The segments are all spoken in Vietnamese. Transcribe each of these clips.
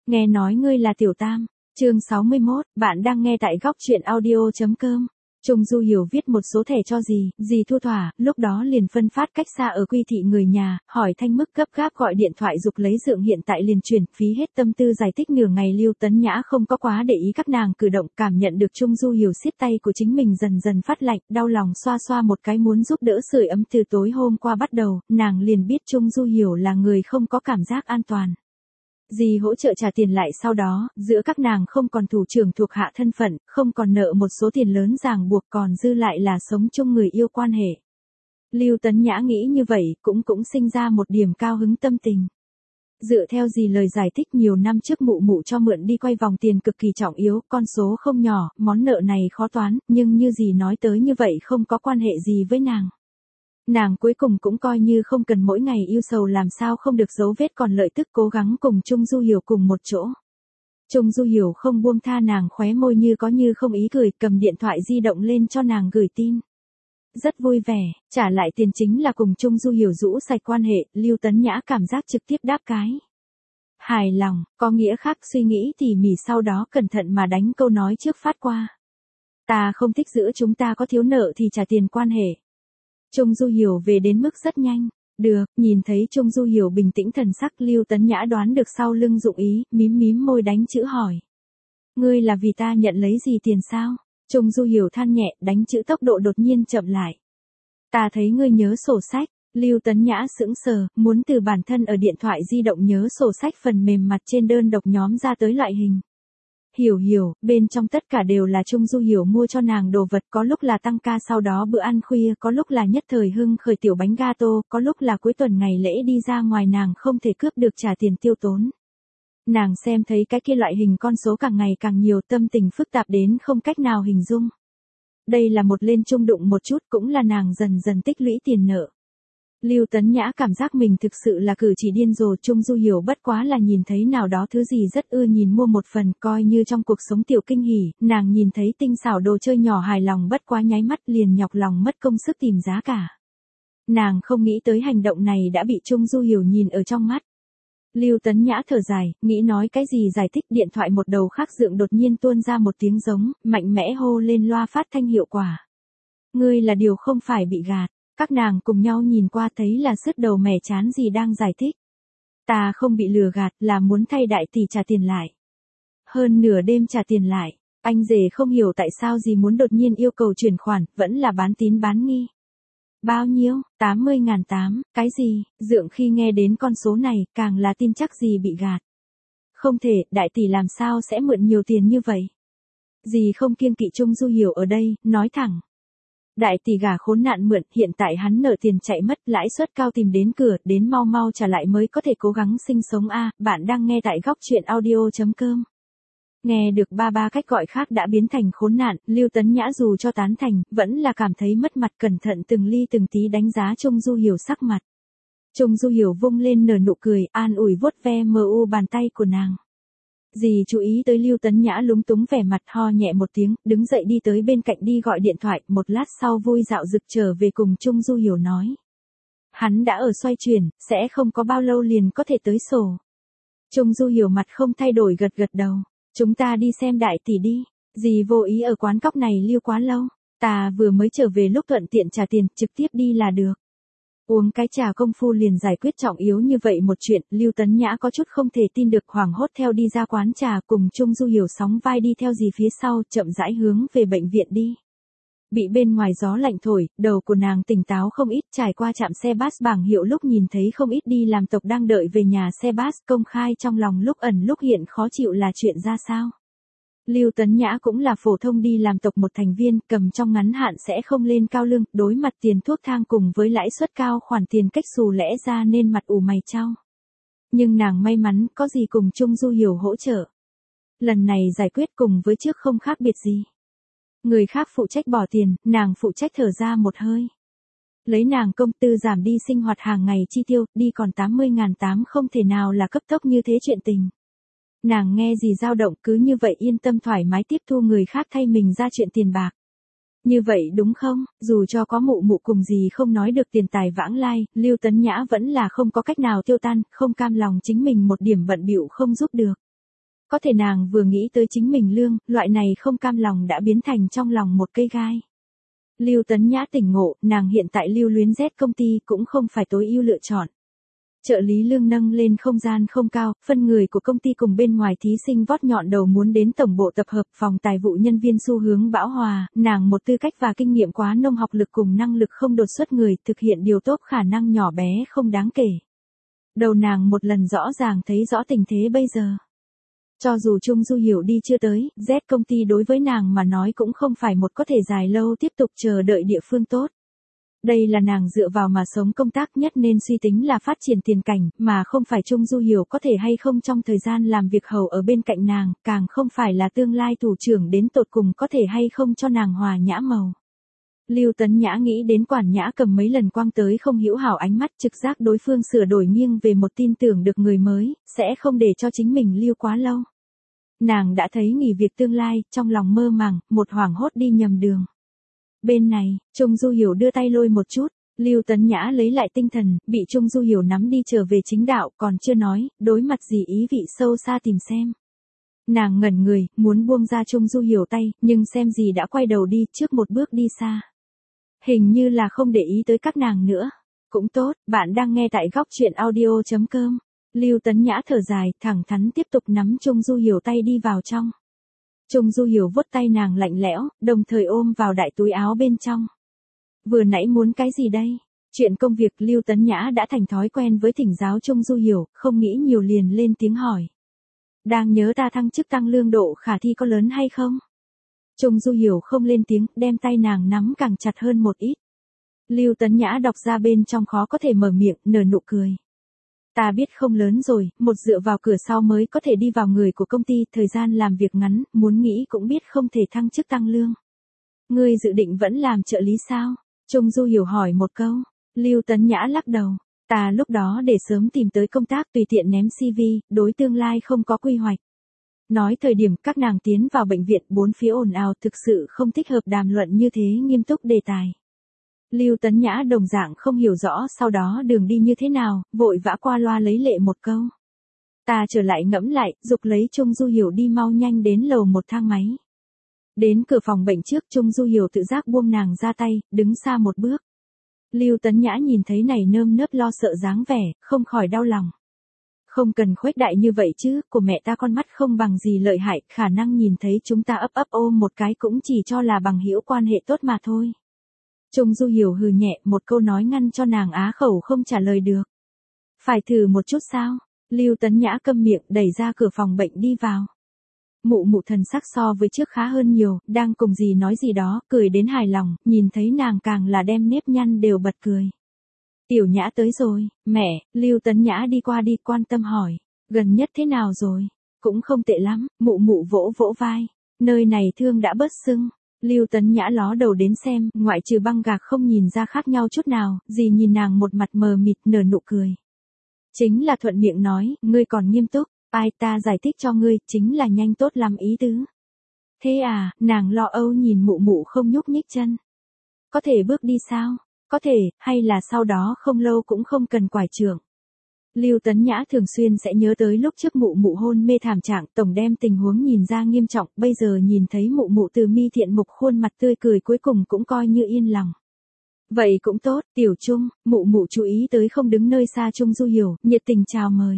Nghe nói ngươi là Tiểu Tam. Chương 61, bạn đang nghe tại góc truyện audio.com. Trung Du Hiểu viết một số thẻ cho dì Thu Thỏa, lúc đó liền phân phát cách xa ở Quy Thị người nhà, hỏi Thanh Mức gấp gáp gọi điện thoại giục lấy dượng hiện tại liền chuyển, phí hết tâm tư giải thích nửa ngày. Lưu Tấn Nhã không có quá để ý các nàng cử động, cảm nhận được Trung Du Hiểu siết tay của chính mình dần dần phát lạnh, đau lòng xoa xoa một cái muốn giúp đỡ sưởi ấm. Từ tối hôm qua bắt đầu, nàng liền biết Trung Du Hiểu là người không có cảm giác an toàn. Dì hỗ trợ trả tiền lại, sau đó, giữa các nàng không còn thủ trưởng thuộc hạ thân phận, không còn nợ một số tiền lớn ràng buộc, còn dư lại là sống chung người yêu quan hệ. Lưu Tấn Nhã nghĩ như vậy, cũng sinh ra một điểm cao hứng tâm tình. Dựa theo dì lời giải thích, nhiều năm trước mụ mụ cho mượn đi quay vòng tiền cực kỳ trọng yếu, con số không nhỏ, món nợ này khó toán, nhưng như dì nói tới như vậy không có quan hệ gì với nàng. Nàng cuối cùng cũng coi như không cần mỗi ngày yêu sầu làm sao không được dấu vết còn lợi tức, cố gắng cùng Trung Du Hiểu cùng một chỗ. Trung Du Hiểu không buông tha nàng, khóe môi như có như không ý cười, cầm điện thoại di động lên cho nàng gửi tin. Rất vui vẻ, trả lại tiền chính là cùng Trung Du Hiểu rũ sạch quan hệ. Lưu Tấn Nhã cảm giác trực tiếp đáp cái hài lòng, có nghĩa khác, suy nghĩ tỉ mỉ sau đó cẩn thận mà đánh câu nói trước phát qua. Ta không thích giữa chúng ta có thiếu nợ thì trả tiền quan hệ. Trung Du Hiểu về đến mức rất nhanh. Được, nhìn thấy Trung Du Hiểu bình tĩnh thần sắc, Lưu Tấn Nhã đoán được sau lưng dụng ý, mím môi đánh chữ hỏi. Ngươi là vì ta nhận lấy gì tiền sao? Trung Du Hiểu than nhẹ, đánh chữ tốc độ đột nhiên chậm lại. Ta thấy ngươi nhớ sổ sách. Lưu Tấn Nhã sững sờ, muốn từ bản thân ở điện thoại di động nhớ sổ sách phần mềm mặt trên đơn độc nhóm ra tới loại hình. Hiểu, bên trong tất cả đều là Trung Du Hiểu mua cho nàng đồ vật, có lúc là tăng ca sau đó bữa ăn khuya, có lúc là nhất thời hưng khởi tiểu bánh gato, có lúc là cuối tuần ngày lễ đi ra ngoài nàng không thể cướp được trả tiền tiêu tốn. Nàng xem thấy cái kia loại hình con số càng ngày càng nhiều, tâm tình phức tạp đến không cách nào hình dung. Đây là một lên chung đụng một chút, cũng là nàng dần dần tích lũy tiền nợ. Lưu Tấn Nhã cảm giác mình thực sự là cử chỉ điên rồ. Trung Du Hiểu bất quá là nhìn thấy nào đó thứ gì rất ưa nhìn mua một phần, coi như trong cuộc sống tiểu kinh hỉ, nàng nhìn thấy tinh xảo đồ chơi nhỏ hài lòng bất quá nháy mắt liền nhọc lòng mất công sức tìm giá cả. Nàng không nghĩ tới hành động này đã bị Trung Du Hiểu nhìn ở trong mắt. Lưu Tấn Nhã thở dài, nghĩ nói cái gì giải thích, điện thoại một đầu khác dượng đột nhiên tuôn ra một tiếng giống, mạnh mẽ hô lên loa phát thanh hiệu quả. Ngươi là điều không phải bị gạt. Các nàng cùng nhau nhìn qua thấy là sứt đầu mẻ chán gì đang giải thích. Ta không bị lừa gạt, là muốn thay đại tỷ trả tiền lại. Hơn nửa đêm trả tiền lại, anh rể không hiểu tại sao gì muốn đột nhiên yêu cầu chuyển khoản, vẫn là bán tín bán nghi. Bao nhiêu? 80.800, cái gì? Dượng khi nghe đến con số này, càng là tin chắc gì bị gạt. Không thể, đại tỷ làm sao sẽ mượn nhiều tiền như vậy? Dì không kiêng kỵ Trung Du Hiểu ở đây, nói thẳng. Đại tỷ gả khốn nạn mượn, hiện tại hắn nợ tiền chạy mất, lãi suất cao tìm đến cửa, đến mau trả lại mới có thể cố gắng sinh sống a. Bạn đang nghe tại góc truyện audio.com. Nghe được ba cách gọi khác đã biến thành khốn nạn, Lưu Tấn Nhã dù cho tán thành, vẫn là cảm thấy mất mặt, cẩn thận từng ly từng tí đánh giá Trung Du Hiểu sắc mặt. Trung Du Hiểu vung lên nở nụ cười, an ủi vuốt ve bàn tay của nàng. Dì chú ý tới Lưu Tấn Nhã lúng túng vẻ mặt, ho nhẹ một tiếng, đứng dậy đi tới bên cạnh đi gọi điện thoại, một lát sau vui dạo dực trở về cùng Trung Du Hiểu nói. Hắn đã ở xoay chuyển, sẽ không có bao lâu liền có thể tới sổ. Trung Du Hiểu mặt không thay đổi gật đầu. Chúng ta đi xem đại tỷ đi. Dì vô ý ở quán cóc này lưu quá lâu. Ta vừa mới trở về lúc thuận tiện trả tiền, trực tiếp đi là được. Uống cái trà công phu liền giải quyết trọng yếu như vậy một chuyện, Lưu Tấn Nhã có chút không thể tin được, hoảng hốt theo đi ra quán trà cùng Trung Du Hiểu sóng vai đi theo dì phía sau, chậm rãi hướng về bệnh viện đi. Bị bên ngoài gió lạnh thổi, đầu của nàng tỉnh táo không ít, trải qua trạm xe bus bảng hiệu lúc nhìn thấy không ít đi làm tộc đang đợi về nhà xe bus, công khai trong lòng lúc ẩn lúc hiện khó chịu là chuyện ra sao. Lưu Tấn Nhã cũng là phổ thông đi làm tộc một thành viên, cầm trong ngắn hạn sẽ không lên cao lương, đối mặt tiền thuốc thang cùng với lãi suất cao khoản tiền cách xù lẽ ra nên mặt ủ mày chau. Nhưng nàng may mắn có gì cùng Trung Du Hiểu hỗ trợ. Lần này giải quyết cùng với trước không khác biệt gì. Người khác phụ trách bỏ tiền, nàng phụ trách thở ra một hơi. Lấy nàng công tư giảm đi sinh hoạt hàng ngày chi tiêu, đi còn 80.800 không thể nào là cấp tốc như thế chuyện tình. Nàng nghe gì dao động cứ như vậy yên tâm thoải mái tiếp thu người khác thay mình ra chuyện tiền bạc. Như vậy đúng không, dù cho có mụ cùng gì không nói được tiền tài vãng lai, Lưu Tấn Nhã vẫn là không có cách nào tiêu tan, không cam lòng chính mình một điểm bận bịu không giúp được. Có thể nàng vừa nghĩ tới chính mình lương, loại này không cam lòng đã biến thành trong lòng một cây gai. Lưu Tấn Nhã tỉnh ngộ, nàng hiện tại lưu luyến Z công ty cũng không phải tối ưu lựa chọn. Trợ lý lương nâng lên không gian không cao, phân người của công ty cùng bên ngoài thí sinh vót nhọn đầu muốn đến tổng bộ tập hợp phòng tài vụ nhân viên xu hướng bão hòa, nàng một tư cách và kinh nghiệm quá nông học lực cùng năng lực không đột xuất người thực hiện điều tốt khả năng nhỏ bé không đáng kể. Đầu nàng một lần rõ ràng thấy rõ tình thế bây giờ. Cho dù Trung Du Hiểu đi chưa tới, Z công ty đối với nàng mà nói cũng không phải một có thể dài lâu tiếp tục chờ đợi địa phương tốt. Đây là nàng dựa vào mà sống công tác nhất nên suy tính là phát triển tiền cảnh, mà không phải Trung Du Hiểu có thể hay không trong thời gian làm việc hầu ở bên cạnh nàng, càng không phải là tương lai thủ trưởng đến tột cùng có thể hay không cho nàng hòa nhã màu. Lưu Tấn Nhã nghĩ đến quản nhã cầm mấy lần quăng tới không hữu hảo ánh mắt trực giác đối phương sửa đổi nghiêng về một tin tưởng được người mới, sẽ không để cho chính mình lưu quá lâu. Nàng đã thấy nghỉ việc tương lai, trong lòng mơ màng, một hoảng hốt đi nhầm đường. Bên này, Trung Du Hiểu đưa tay lôi một chút, Lưu Tấn Nhã lấy lại tinh thần, bị Trung Du Hiểu nắm đi trở về chính đạo, còn chưa nói, đối mặt gì ý vị sâu xa tìm xem. Nàng ngẩn người, muốn buông ra Trung Du Hiểu tay, nhưng xem gì đã quay đầu đi, trước một bước đi xa. Hình như là không để ý tới các nàng nữa. Cũng tốt, bạn đang nghe tại góc truyện audio.com. Lưu Tấn Nhã thở dài, thẳng thắn tiếp tục nắm Trung Du Hiểu tay đi vào trong. Trung Du Hiểu vuốt tay nàng lạnh lẽo, đồng thời ôm vào đại túi áo bên trong. Vừa nãy muốn cái gì đây? Chuyện công việc Lưu Tấn Nhã đã thành thói quen với thỉnh giáo Trung Du Hiểu, không nghĩ nhiều liền lên tiếng hỏi. Đang nhớ ta thăng chức tăng lương độ khả thi có lớn hay không? Trung Du Hiểu không lên tiếng, đem tay nàng nắm càng chặt hơn một ít. Lưu Tấn Nhã đọc ra bên trong khó có thể mở miệng, nở nụ cười. Ta biết không lớn rồi, một dựa vào cửa sau mới có thể đi vào người của công ty, thời gian làm việc ngắn, muốn nghĩ cũng biết không thể thăng chức tăng lương. Ngươi dự định vẫn làm trợ lý sao? Trung Du Hiểu hỏi một câu. Lưu Tấn Nhã lắc đầu. Ta lúc đó để sớm tìm tới công tác tùy tiện ném CV, đối tương lai không có quy hoạch. Nói thời điểm các nàng tiến vào bệnh viện bốn phía ồn ào thực sự không thích hợp đàm luận như thế nghiêm túc đề tài. Lưu Tấn Nhã đồng dạng không hiểu rõ sau đó đường đi như thế nào, vội vã qua loa lấy lệ một câu. Ta trở lại ngẫm lại, dục lấy Trung Du Hiểu đi mau nhanh đến lầu một thang máy. Đến cửa phòng bệnh trước Trung Du Hiểu tự giác buông nàng ra tay, đứng xa một bước. Lưu Tấn Nhã nhìn thấy này nơm nớp lo sợ dáng vẻ, không khỏi đau lòng. Không cần khuếch đại như vậy chứ, của mẹ ta con mắt không bằng gì lợi hại, khả năng nhìn thấy chúng ta ấp ấp ôm một cái cũng chỉ cho là bằng hữu quan hệ tốt mà thôi. Trung Du Hiểu hừ nhẹ, một câu nói ngăn cho nàng á khẩu không trả lời được. Phải thử một chút sao? Lưu Tấn Nhã câm miệng đẩy ra cửa phòng bệnh đi vào. Mụ mụ thần sắc so với trước khá hơn nhiều, đang cùng gì nói gì đó, cười đến hài lòng, nhìn thấy nàng càng là đem nếp nhăn đều bật cười. Tiểu Nhã tới rồi, mẹ, Lưu Tấn Nhã đi qua đi quan tâm hỏi, gần nhất thế nào rồi? Cũng không tệ lắm, mụ mụ vỗ vỗ vai, nơi này thương đã bớt sưng. Lưu Tấn Nhã ló đầu đến xem, ngoại trừ băng gạc không nhìn ra khác nhau chút nào, dì nhìn nàng một mặt mờ mịt nở nụ cười. Chính là thuận miệng nói, ngươi còn nghiêm túc, ai ta giải thích cho ngươi, chính là nhanh tốt lắm ý tứ. Thế à, nàng lo âu nhìn mụ mụ không nhúc nhích chân. Có thể bước đi sao? Có thể, hay là sau đó không lâu cũng không cần quải trưởng. Lưu Tấn Nhã thường xuyên sẽ nhớ tới lúc trước mụ mụ hôn mê thảm trạng, tổng đem tình huống nhìn ra nghiêm trọng, bây giờ nhìn thấy mụ mụ từ mi thiện mục khuôn mặt tươi cười cuối cùng cũng coi như yên lòng. Vậy cũng tốt, Tiểu Trung, mụ mụ chú ý tới không đứng nơi xa Trung Du Hiểu, nhiệt tình chào mời.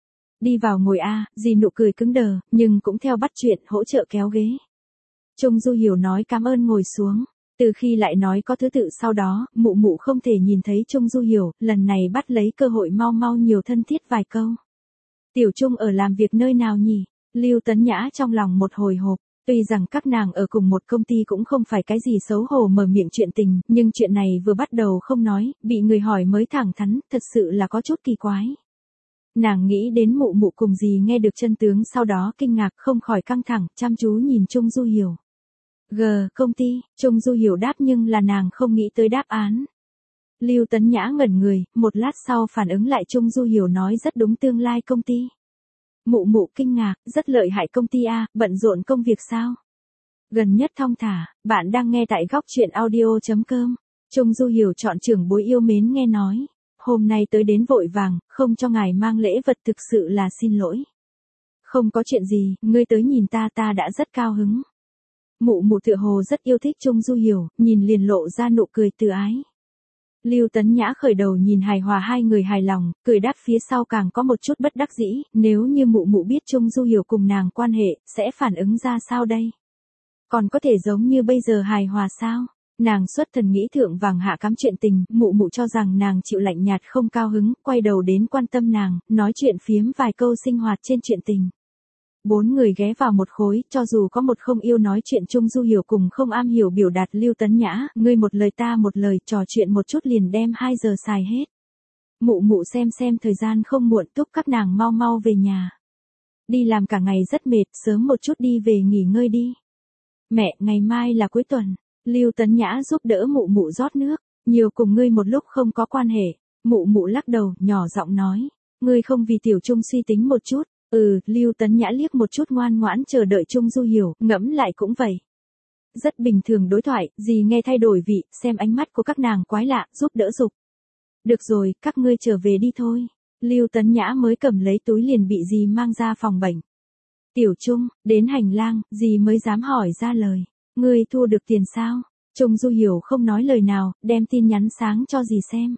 Đi vào ngồi a, dì nụ cười cứng đờ, nhưng cũng theo bắt chuyện hỗ trợ kéo ghế. Trung Du Hiểu nói cảm ơn ngồi xuống. Từ khi lại nói có thứ tự sau đó, mụ mụ không thể nhìn thấy Trung Du Hiểu, lần này bắt lấy cơ hội mau mau nhiều thân thiết vài câu. Tiểu Trung ở làm việc nơi nào nhỉ? Lưu Tấn Nhã trong lòng một hồi hộp, tuy rằng các nàng ở cùng một công ty cũng không phải cái gì xấu hổ mở miệng chuyện tình, nhưng chuyện này vừa bắt đầu không nói, bị người hỏi mới thẳng thắn, thật sự là có chút kỳ quái. Nàng nghĩ đến mụ mụ cùng dì nghe được chân tướng sau đó kinh ngạc không khỏi căng thẳng, chăm chú nhìn Trung Du Hiểu. Công ty, Trung Du Hiểu đáp nhưng là nàng không nghĩ tới đáp án. Lưu Tấn Nhã ngẩn người, một lát sau phản ứng lại Trung Du Hiểu nói rất đúng tương lai công ty. Mụ mụ kinh ngạc, rất lợi hại công ty a, bận rộn công việc sao? Gần nhất thong thả, bạn đang nghe tại góc truyện audio.com. Trung Du Hiểu chọn trưởng bối yêu mến nghe nói. Hôm nay tới đến vội vàng, không cho ngài mang lễ vật thực sự là xin lỗi. Không có chuyện gì, ngươi tới nhìn ta đã rất cao hứng. Mụ mụ tựa hồ rất yêu thích Trung Du Hiểu, nhìn liền lộ ra nụ cười từ ái. Lưu Tấn Nhã khởi đầu nhìn hài hòa hai người hài lòng, cười đáp phía sau càng có một chút bất đắc dĩ, nếu như mụ mụ biết Trung Du Hiểu cùng nàng quan hệ, sẽ phản ứng ra sao đây? Còn có thể giống như bây giờ hài hòa sao? Nàng xuất thần nghĩ thượng vàng hạ cắm chuyện tình, mụ mụ cho rằng nàng chịu lạnh nhạt không cao hứng, quay đầu đến quan tâm nàng, nói chuyện phiếm vài câu sinh hoạt trên chuyện tình. Bốn người ghé vào một khối, cho dù có một không yêu nói chuyện Trung Du Hiểu cùng không am hiểu biểu đạt Lưu Tấn Nhã, ngươi một lời ta một lời, trò chuyện một chút liền đem 2 giờ xài hết. Mụ mụ xem thời gian không muộn, thúc các nàng mau mau về nhà. Đi làm cả ngày rất mệt, sớm một chút đi về nghỉ ngơi đi. Mẹ, ngày mai là cuối tuần. Lưu Tấn Nhã giúp đỡ mụ mụ rót nước, nhiều cùng ngươi một lúc không có quan hệ. Mụ mụ lắc đầu, nhỏ giọng nói, ngươi không vì tiểu Trung suy tính một chút. Lưu Tấn Nhã liếc một chút ngoan ngoãn chờ đợi Trung Du Hiểu, ngẫm lại cũng vậy. Rất bình thường đối thoại, gì nghe thay đổi vị, xem ánh mắt của các nàng quái lạ, giúp đỡ dục. Được rồi, các ngươi trở về đi thôi. Lưu Tấn Nhã mới cầm lấy túi liền bị dì mang ra phòng bệnh. Tiểu Trung, đến hành lang, dì mới dám hỏi ra lời. Ngươi thua được tiền sao? Trung Du Hiểu không nói lời nào, đem tin nhắn sáng cho dì xem.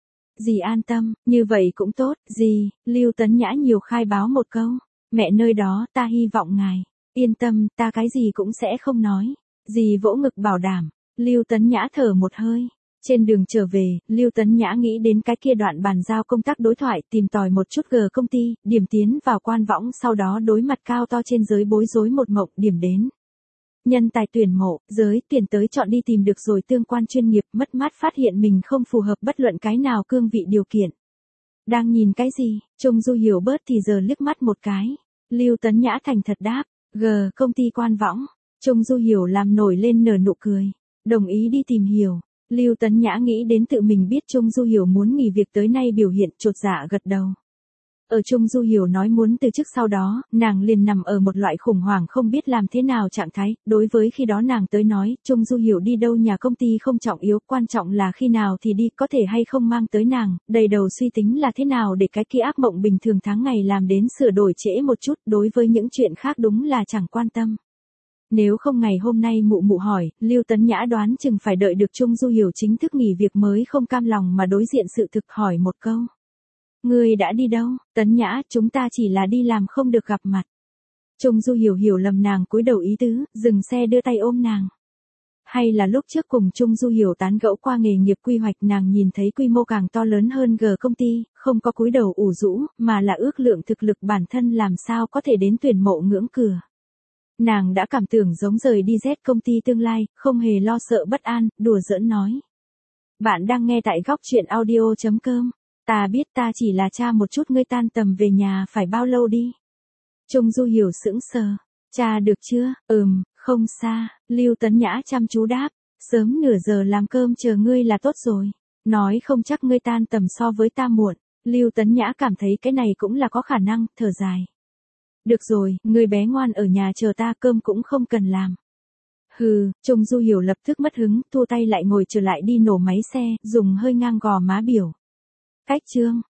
Dì an tâm, như vậy cũng tốt, dì, Lưu Tấn Nhã nhiều khai báo một câu. Mẹ nơi đó, ta hy vọng ngài. Yên tâm, ta cái gì cũng sẽ không nói. Dì vỗ ngực bảo đảm. Lưu Tấn Nhã thở một hơi. Trên đường trở về, Lưu Tấn Nhã nghĩ đến cái kia đoạn bàn giao công tác đối thoại, tìm tòi một chút G công ty, điểm tiến vào quan võng, sau đó đối mặt cao to trên giới bối rối một mộng, điểm đến. Nhân tài tuyển mộ, giới tuyển tới chọn đi tìm được rồi tương quan chuyên nghiệp, mất mát phát hiện mình không phù hợp bất luận cái nào cương vị điều kiện. Đang nhìn cái gì? Trung Du Hiểu bớt thì giờ liếc mắt một cái. Lưu Tấn Nhã thành thật đáp, G công ty quan võng. Trung Du Hiểu làm nổi lên nở nụ cười, đồng ý đi tìm hiểu. Lưu Tấn Nhã nghĩ đến tự mình biết Trung Du Hiểu muốn nghỉ việc tới nay biểu hiện chột dạ gật đầu. Ở Trung Du Hiểu nói muốn từ chức sau đó, nàng liền nằm ở một loại khủng hoảng không biết làm thế nào trạng thái, đối với khi đó nàng tới nói, Trung Du Hiểu đi đâu nhà công ty không trọng yếu, quan trọng là khi nào thì đi, có thể hay không mang tới nàng, đầy đầu suy tính là thế nào để cái kia ác mộng bình thường tháng ngày làm đến sửa đổi trễ một chút, đối với những chuyện khác đúng là chẳng quan tâm. Nếu không ngày hôm nay mụ mụ hỏi, Lưu Tấn Nhã đoán chừng phải đợi được Trung Du Hiểu chính thức nghỉ việc mới không cam lòng mà đối diện sự thực hỏi một câu. Ngươi đã đi đâu? Tấn Nhã, chúng ta chỉ là đi làm không được gặp mặt. Trung Du Hiểu hiểu lầm nàng cúi đầu ý tứ, dừng xe đưa tay ôm nàng. Hay là lúc trước cùng Trung Du Hiểu tán gẫu qua nghề nghiệp quy hoạch nàng nhìn thấy quy mô càng to lớn hơn G công ty, không có cúi đầu ủ rũ, mà là ước lượng thực lực bản thân làm sao có thể đến tuyển mộ ngưỡng cửa. Nàng đã cảm tưởng giống rời đi Z công ty tương lai, không hề lo sợ bất an, đùa giỡn nói. Bạn đang nghe tại góc truyện audio.com. Ta biết ta chỉ là tra một chút ngươi tan tầm về nhà phải bao lâu đi. Trung Du Hiểu sững sờ. Tra được chưa? Không xa. Lưu Tấn Nhã chăm chú đáp. Sớm nửa giờ làm cơm chờ ngươi là tốt rồi. Nói không chắc ngươi tan tầm so với ta muộn. Lưu Tấn Nhã cảm thấy cái này cũng là có khả năng, thở dài. Được rồi, ngươi bé ngoan ở nhà chờ ta, cơm cũng không cần làm. Hừ, Trung Du Hiểu lập tức mất hứng, thu tay lại ngồi trở lại đi nổ máy xe, dùng hơi ngang gò má biểu. Cách chương.